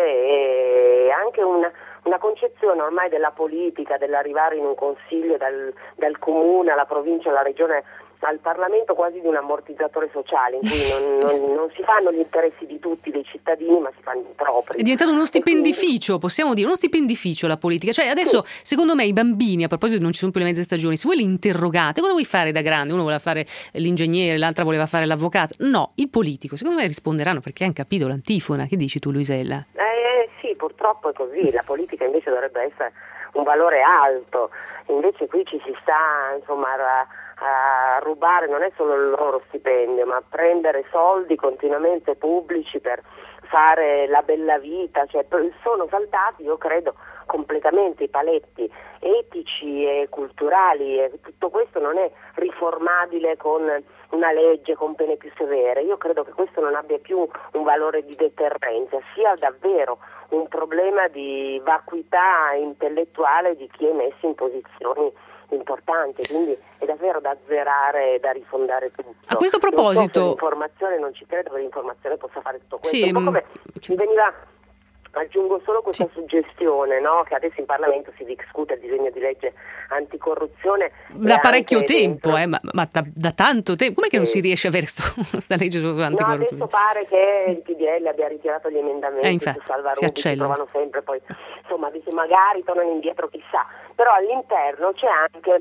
e anche una, una concezione ormai della politica, dell'arrivare in un consiglio dal, dal comune alla provincia alla regione al Parlamento, quasi di un ammortizzatore sociale in cui non, non, non si fanno gli interessi di tutti, dei cittadini, ma si fanno i propri. È diventato uno stipendificio, possiamo dire, uno stipendificio la politica. Cioè adesso, sì. Secondo me, i bambini, a proposito non ci sono più le mezze stagioni, se voi li interrogate, cosa vuoi fare da grande? Uno voleva fare l'ingegnere, l'altra voleva fare l'avvocato. No, il politico, secondo me risponderanno perché hanno capito l'antifona. Che dici tu, Luisella? Eh sì, purtroppo è così. La politica invece dovrebbe essere un valore alto. Invece qui ci si sta, insomma, a, a rubare non è solo il loro stipendio, ma a prendere soldi continuamente pubblici per fare la bella vita. Cioè, sono saltati, io credo, completamente i paletti etici e culturali, e tutto questo non è riformabile con una legge, con pene più severe. Io credo che questo non abbia più un valore di deterrenza, sia davvero un problema di vacuità intellettuale di chi è messo in posizioni importanti, quindi è davvero da azzerare e da rifondare tutto. A questo proposito, non so, l'informazione, non ci credo che l'informazione possa fare tutto questo. Sì, un po' come mi veniva, aggiungo solo questa sì. suggestione, no? Che adesso in Parlamento si discute il disegno di legge anticorruzione da parecchio tempo, dentro... eh, ma, ma da, da tanto tempo. Com'è che sì. non si riesce a avere questa legge anticorruzione? No, adesso pare che il P D L abbia ritirato gli emendamenti eh, infatti, su Salva si Rubi, si accelera. trovano sempre, poi insomma dice magari tornano indietro, chissà. Però all'interno c'è anche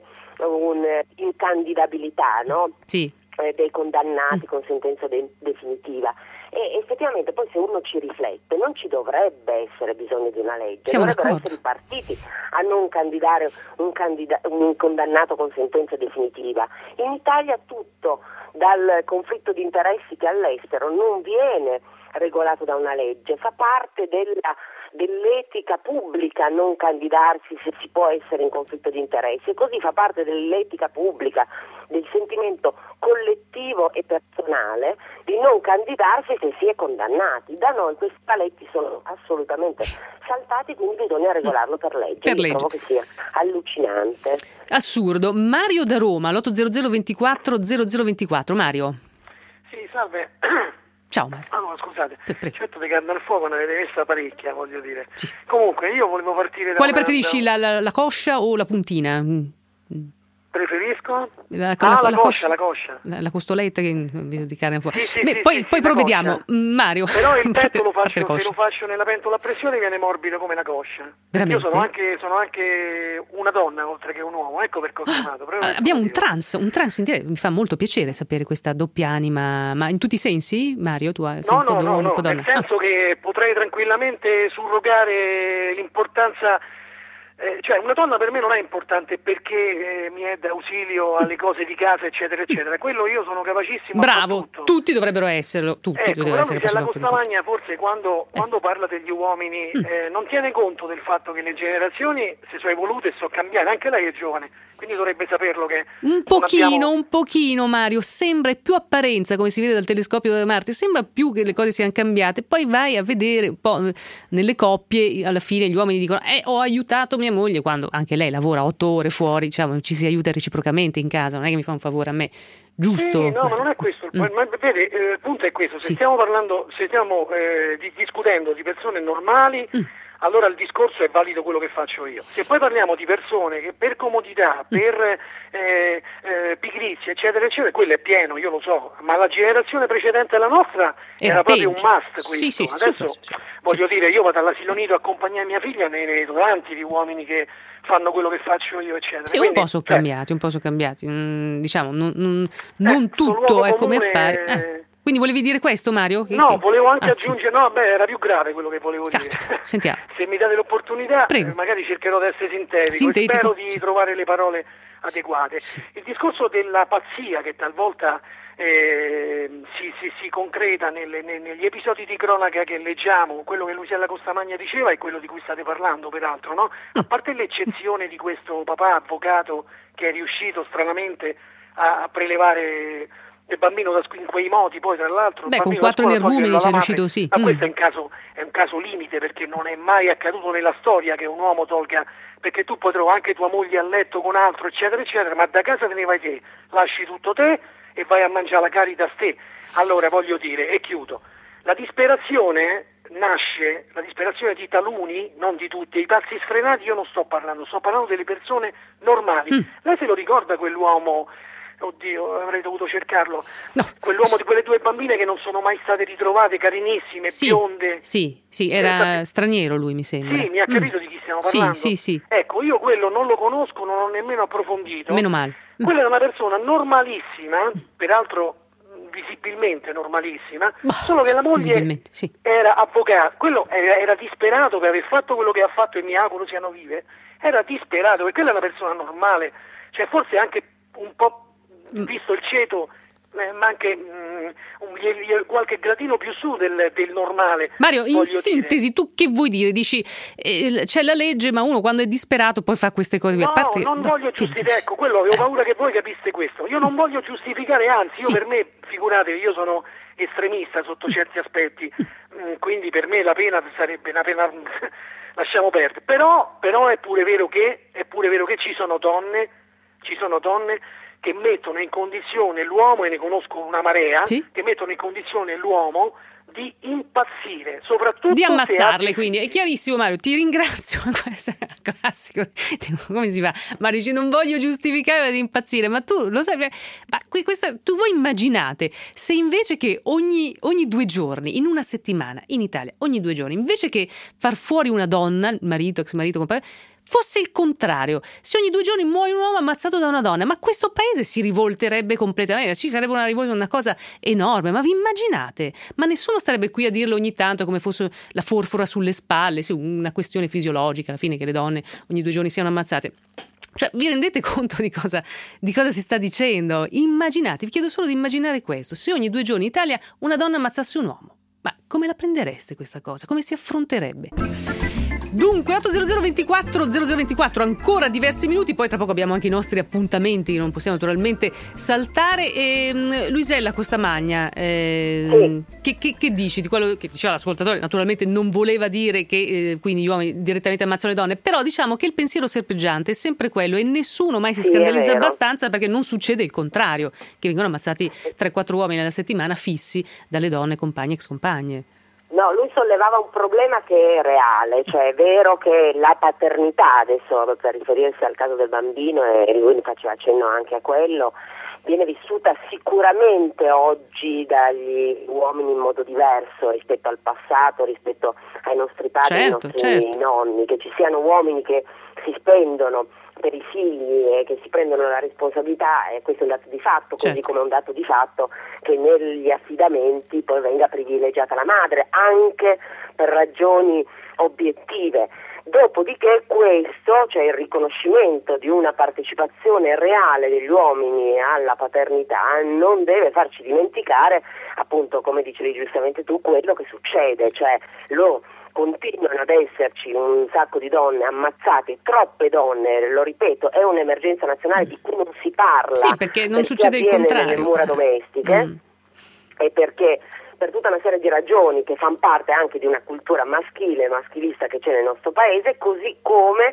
un'incandidabilità, no? Sì. Eh, dei condannati mm. con sentenza de- definitiva. E effettivamente poi se uno ci riflette non ci dovrebbe essere bisogno di una legge, Siamo dovrebbero d'accordo. essere i partiti a non candidare un, candida- un condannato con sentenza definitiva. In Italia tutto, dal conflitto di interessi che all'estero, non viene regolato da una legge, fa parte della dell'etica pubblica non candidarsi se si può essere in conflitto di interessi, e così fa parte dell'etica pubblica, del sentimento collettivo e personale di non candidarsi se si è condannati. Da noi questi paletti sono assolutamente saltati, quindi bisogna regolarlo per legge. Per Io legge. trovo che sia allucinante. Assurdo. Mario da Roma, l'otto zero zero ventiquattro zero zero ventiquattro. Mario. Sì, salve. Ciao Mario. Ah no, scusate, Prego. certo di carne al fuoco ne avete messa parecchia, voglio dire. Sì. Comunque io volevo partire da Quale una, preferisci, da... la, la, la coscia o la puntina? Mm. Preferisco? La, ah, la, la, la coscia, la coscia. La, la costoletta che di carne al fuoco. Sì, sì, Beh, sì, poi, sì, poi sì, provvediamo. coscia. Mario. Però il petto lo faccio, parte se lo faccio nella pentola a pressione viene morbido come la coscia. Veramente? Io sono anche, sono anche una donna oltre che un uomo, ecco perché ho chiamato. Ah, abbiamo un trans, un trans in diretta. Mi fa molto piacere sapere questa doppia anima, ma in tutti i sensi, Mario? Tu sei no, un po' no, donna, no, un no, po' donna. nel senso ah. che potrei tranquillamente surrogare l'importanza. Eh, cioè una donna per me non è importante perché eh, mi è d'ausilio alle cose di casa eccetera eccetera, quello io sono capacissimo bravo, a tutto. Tutti dovrebbero esserlo, tutti ecco, dovrebbero essere però la capaci di tutto. Costamagna forse quando, eh. quando parla degli uomini mm. eh, non tiene conto del fatto che le generazioni si sono evolute e sono cambiate, anche lei è giovane, quindi dovrebbe saperlo che un pochino, abbiamo... un pochino Mario, sembra più apparenza come si vede dal telescopio di Marte, sembra più che le cose siano cambiate, poi vai a vedere un po' nelle coppie, alla fine gli uomini dicono eh ho aiutato mia moglie, quando anche lei lavora otto ore fuori, diciamo, ci si aiuta reciprocamente in casa, non è che mi fa un favore a me, giusto? Sì, no, ma non è questo, il, mm. ma, vede, eh, il punto è questo, se Sì. stiamo parlando, se stiamo eh, di, discutendo di persone normali, mm. allora il discorso è valido quello che faccio io. Se poi parliamo di persone che per comodità, per eh, eh, pigrizia, eccetera, eccetera, quello è pieno, io lo so, ma la generazione precedente alla nostra era, era proprio un must questo. Sì, sì, Adesso sì, sì. voglio dire, io vado all'asilo nido a accompagnare mia figlia, ne vedo tanti di uomini che fanno quello che faccio io, eccetera. Sì, Quindi, un po' sono cioè, cambiati, un po' sono cambiati, mm, diciamo, non, non, non eh, tutto è come comune... appare. Eh. Quindi volevi dire questo, Mario? Che, no, che... volevo anche ah, aggiungere, sì. no, beh, era più grave quello che volevo Caspita, dire. sentiamo. Se mi date l'opportunità, Prego. eh, magari cercherò di essere sintetico, Sintetico. e spero di sì. trovare le parole adeguate. Sì. Il discorso della pazzia che talvolta eh, si, si, si concreta nelle, negli episodi di cronaca che leggiamo, quello che Luciella Costamagna diceva è quello di cui state parlando, peraltro, no? A parte l'eccezione di questo papà avvocato che è riuscito stranamente a, a prelevare il bambino da, in quei modi, poi tra l'altro beh, con quattro energumeni ci è riuscito, sì. Ma mm. questo è un caso è un caso limite, perché non è mai accaduto nella storia che un uomo tolga, perché tu puoi trovare anche tua moglie a letto con altro, eccetera eccetera, ma da casa te ne vai te, lasci tutto te e vai a mangiare la Caritas te. Allora voglio dire, e chiudo, la disperazione nasce, la disperazione di taluni, non di tutti, i pazzi sfrenati io non sto parlando, sto parlando delle persone normali. Mm. Lei se lo ricorda quell'uomo, oddio, avrei dovuto cercarlo, no. quell'uomo di quelle due bambine che non sono mai state ritrovate, carinissime, sì, bionde. Sì, sì, era eh, straniero lui, mi sembra. Sì, mi ha capito mm. di chi stiamo parlando. Sì, sì, sì. Ecco, io quello non lo conosco, non ho nemmeno approfondito. Meno male. Mm. Quella è una persona normalissima, peraltro visibilmente normalissima, bah, solo che la moglie sì. era avvocato, quello era, era disperato per aver fatto quello che ha fatto, e mi auguro siano vive, era disperato, perché quella è una persona normale, cioè forse anche un po', visto il ceto, eh, ma anche mh, un, qualche gradino più su del, del normale. Mario, in sintesi, dire. tu che vuoi dire? Dici, eh, c'è la legge, ma uno quando è disperato poi fa queste cose. No, a parte, non no, voglio giustificare, ecco, quello avevo paura che voi capiste questo. Io non voglio giustificare, anzi, io sì. per me, figuratevi, io sono estremista sotto certi aspetti, quindi per me la pena sarebbe una pena lasciamo perdere. Però, però è pure vero che è pure vero che ci sono donne, ci sono donne che mettono in condizione l'uomo, e ne conosco una marea, sì? che mettono in condizione l'uomo di impazzire, soprattutto di ammazzarle, se quindi è chiarissimo. Mario, ti ringrazio. Questo è un classico. Come si fa? Mario dice non voglio giustificare di impazzire, ma tu lo sai, ma questa, tu voi immaginate se invece che ogni, ogni due giorni in una settimana in Italia, ogni due giorni, invece che far fuori una donna, marito, ex marito, compagno, fosse il contrario, se ogni due giorni muore un uomo ammazzato da una donna, ma questo paese si rivolterebbe completamente, ci sarebbe una rivolta, una cosa enorme, ma vi immaginate? Ma nessuno starebbe qui a dirlo ogni tanto come fosse la forfora sulle spalle, sì, una questione fisiologica alla fine che le donne ogni due giorni siano ammazzate. Cioè, vi rendete conto di cosa, di cosa si sta dicendo? Immaginate, vi chiedo solo di immaginare questo, se ogni due giorni in Italia una donna ammazzasse un uomo, ma come la prendereste questa cosa? Come si affronterebbe? Dunque, otto zero zero ventiquattro zero zero ventiquattro, ancora diversi minuti, poi tra poco abbiamo anche i nostri appuntamenti, non possiamo naturalmente saltare. E, Luisella Costamagna, eh, sì. che, che, che dici di quello che diceva l'ascoltatore? Naturalmente non voleva dire che eh, quindi gli uomini direttamente ammazzano le donne, però diciamo che il pensiero serpeggiante è sempre quello e nessuno mai si sì, scandalizza abbastanza, perché non succede il contrario, che vengono ammazzati tre quattro uomini alla settimana fissi dalle donne, compagne, ex compagne. No, lui sollevava un problema che è reale, cioè è vero che la paternità, adesso per riferirsi al caso del bambino, e lui faceva accenno anche a quello, viene vissuta sicuramente oggi dagli uomini in modo diverso rispetto al passato, rispetto ai nostri padri, certo, ai nostri certo. nonni, che ci siano uomini che si spendono per i figli e che si prendono la responsabilità, e questo è un dato di fatto, così certo. come è un dato di fatto che negli affidamenti poi venga privilegiata la madre, anche per ragioni obiettive. Dopodiché questo, cioè il riconoscimento di una partecipazione reale degli uomini alla paternità, non deve farci dimenticare, appunto, come dicevi giustamente tu, quello che succede, cioè lo continuano ad esserci un sacco di donne ammazzate, troppe donne, lo ripeto, è un'emergenza nazionale di cui non si parla. Sì, perché non succede il contrario. Nelle mura domestiche, mm. e perché per tutta una serie di ragioni che fanno parte anche di una cultura maschile, maschilista che c'è nel nostro paese, così come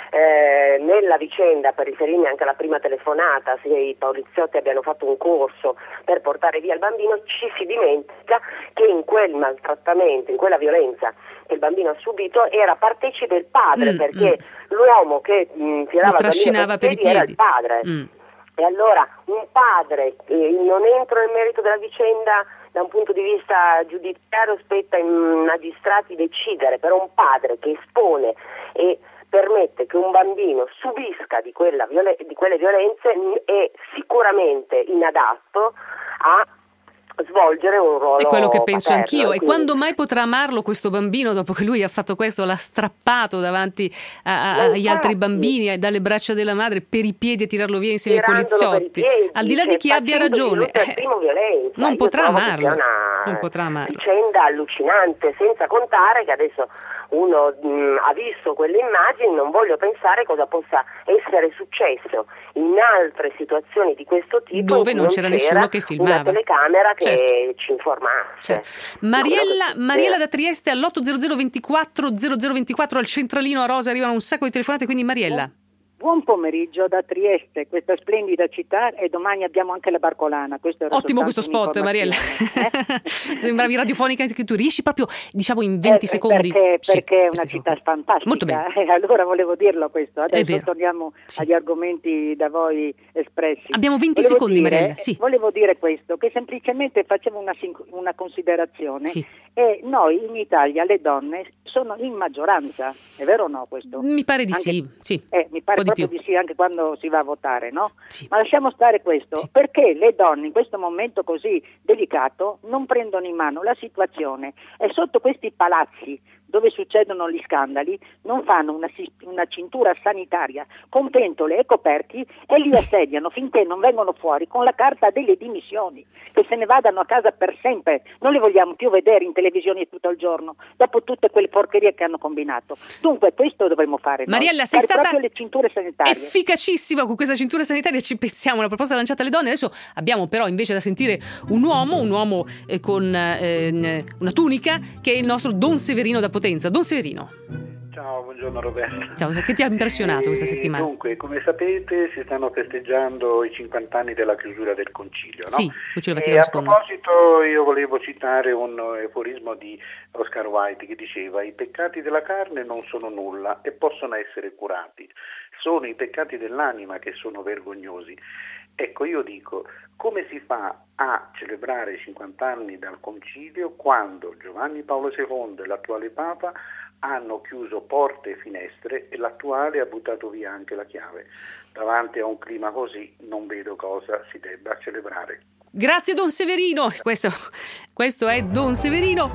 eh, nella vicenda, per riferirmi anche alla prima telefonata, se i poliziotti abbiano fatto un corso per portare via il bambino, ci si dimentica che in quel maltrattamento, in quella violenza che il bambino ha subito, era partecipe il padre, mm, perché mm. l'uomo che mh, tirava il bambino per i piedi era il padre. Mm. E allora un padre, eh, non entro nel merito della vicenda da un punto di vista giudiziario, spetta ai magistrati decidere, però un padre che espone e permette che un bambino subisca di, quella violen- di quelle violenze è sicuramente inadatto a svolgere un ruolo. È quello che penso paterno, anch'io. quindi... E quando mai potrà amarlo questo bambino, dopo che lui ha fatto questo, l'ha strappato davanti a, a, agli altri bambini dalle braccia della madre per i piedi e tirarlo via insieme ai poliziotti, piedi, al di là di chi abbia ragione, eh, violenza, non potrà amarlo. È una non potrà amarlo. vicenda allucinante, senza contare che adesso uno mh, ha visto quelle immagini, non voglio pensare cosa possa essere successo in altre situazioni di questo tipo dove non c'era, c'era nessuno che filmava, una telecamera che certo. ci informasse. Certo. Mariella, Mariella da Trieste all'otto zero zero ventiquattro zero zero ventiquattro al centralino a Rosa arrivano un sacco di telefonate, quindi Mariella. Buon pomeriggio da Trieste, questa splendida città, e domani abbiamo anche la Barcolana. Questo era ottimo questo spot, Mariella. Eh? Sembravi radiofonica anche tu, riesci proprio, diciamo, in venti eh, secondi. Perché, sì, perché è una città fantastica. Molto bene. Eh, allora volevo dirlo questo. Adesso torniamo sì. agli argomenti da voi espressi. Abbiamo venti volevo secondi, dire, Mariella. Sì. Volevo dire questo, che semplicemente facevo una, una considerazione. Sì. E noi in Italia le donne sono in maggioranza, è vero o no questo? Mi pare di anche, sì, sì. Eh, mi pare proprio di, di sì anche quando si va a votare, no? Sì. Ma lasciamo stare questo, sì. perché le donne in questo momento così delicato non prendono in mano la situazione e sotto questi palazzi dove succedono gli scandali non fanno una, una cintura sanitaria con pentole e coperchi e li assediano finché non vengono fuori con la carta delle dimissioni, che se ne vadano a casa per sempre, non li vogliamo più vedere in televisione tutto il giorno dopo tutte quelle porcherie che hanno combinato. Dunque questo dovremmo fare noi. Mariella, sei fare stata le cinture sanitarie. efficacissima con questa cintura sanitaria, ci pensiamo, una proposta lanciata alle donne. Adesso abbiamo però invece da sentire un uomo, un uomo eh, con eh, una tunica, che è il nostro Don Severino da Potenza. Don Severino. Ciao, buongiorno Roberta. Ciao, che ti ha impressionato questa settimana? Dunque, come sapete, si stanno festeggiando i cinquanta anni della chiusura del Concilio, no? Sì, Concilio e Vaticano a secondo. proposito io volevo citare un aforismo di Oscar Wilde che diceva: i peccati della carne non sono nulla e possono essere curati, sono i peccati dell'anima che sono vergognosi. Ecco, io dico, come si fa a celebrare i cinquanta anni dal Concilio quando Giovanni Paolo secondo e l'attuale Papa hanno chiuso porte e finestre e l'attuale ha buttato via anche la chiave? Davanti a un clima così non vedo cosa si debba celebrare. Grazie Don Severino, questo, questo è Don Severino.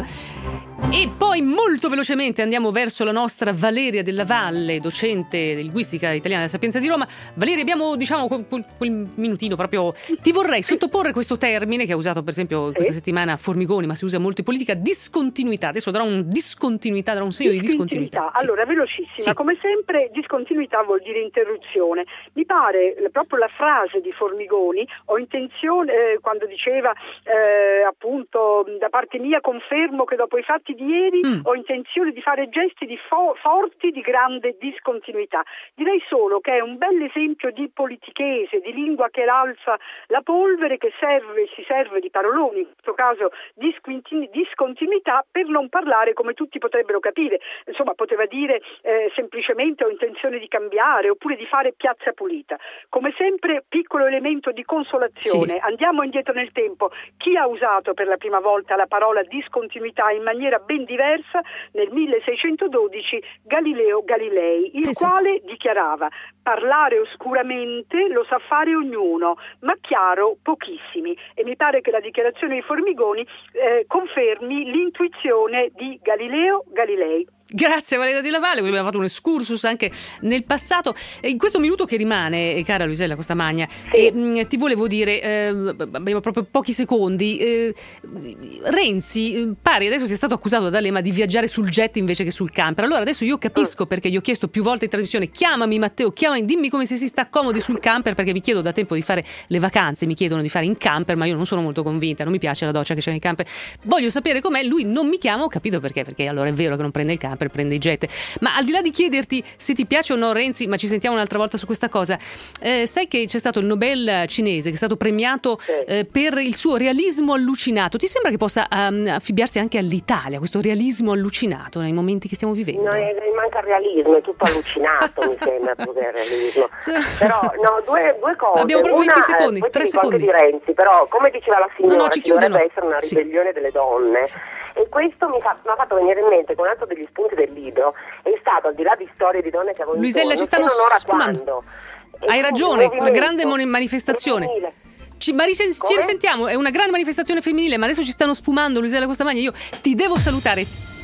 E poi molto velocemente andiamo verso la nostra Valeria Della Valle, docente di linguistica italiana della Sapienza di Roma. Valeria, abbiamo diciamo quel, quel minutino proprio. Ti vorrei sottoporre questo termine che ha usato per esempio questa sì. settimana Formigoni, ma si usa molto in politica: discontinuità. Adesso darò un discontinuità, darò un segno di discontinuità. Sì. Allora, velocissima, sì. come sempre discontinuità vuol dire interruzione. Mi pare proprio la frase di Formigoni, ho intenzione, eh, quando diceva eh, appunto da parte mia confermo che dopo i fatti di ieri mm. ho intenzione di fare gesti di fo- forti di grande discontinuità. Direi solo che è un bel esempio di politichese, di lingua che alza la polvere, che serve, si serve di paroloni, in questo caso disquinti- discontinuità, per non parlare come tutti potrebbero capire. Insomma, poteva dire eh, semplicemente ho intenzione di cambiare, oppure di fare piazza pulita. Come sempre, piccolo elemento di consolazione. Sì. Andiamo indietro nel tempo. Chi ha usato per la prima volta la parola discontinuità in maniera ben diversa? Nel milleseicentododici Galileo Galilei, il Penso. quale dichiarava: parlare oscuramente lo sa fare ognuno, ma chiaro pochissimi. E mi pare che la dichiarazione di Formigoni eh, confermi l'intuizione di Galileo Galilei. Grazie Valeria Della Valle, abbiamo fatto un excursus anche nel passato. In questo minuto che rimane, cara Luisella Costamagna, sì. eh, mh, ti volevo dire, eh, abbiamo proprio pochi secondi, eh, Renzi pare adesso sia stato accusato da D'Alema di viaggiare sul jet invece che sul camper. Allora adesso io capisco perché gli ho chiesto più volte in trasmissione: chiamami Matteo, chiamami, dimmi come se si sta comodi sul camper, perché mi chiedo da tempo di fare le vacanze, mi chiedono di fare in camper, ma io non sono molto convinta, non mi piace la doccia che c'è nei camper, voglio sapere com'è. Lui non mi chiama, ho capito perché, perché allora è vero che non prende il camper, per prendere i jet. Ma al di là di chiederti se ti piace o no Renzi, ma ci sentiamo un'altra volta su questa cosa, eh, sai che c'è stato il Nobel cinese che è stato premiato Sì. eh, per il suo realismo allucinato. Ti sembra che possa um, affibbiarsi anche all'Italia questo realismo allucinato nei momenti che stiamo vivendo? No, è, manca il realismo, è tutto allucinato, mi sembra, più del realismo. Però, no, due, due cose. Abbiamo proprio Una, venti secondi, eh, tre dico anche secondi. di Renzi, però, come diceva la signora, No, no, ci ci dovrebbe chiudono. essere una Sì. ribellione delle donne. Sì. E questo mi, fa, mi ha fatto venire in mente, con un altro degli spunti del libro, è stato, al di là di storie di donne che avevo Luisella, intorno, ci stanno se non ora sfumando. quando. E Hai quindi ragione, il una movimento grande moni- manifestazione. femminile. Ci, ma risen- ci Come? risentiamo, è una grande manifestazione femminile, ma adesso ci stanno sfumando Luisella Costamagna. Io ti devo salutare.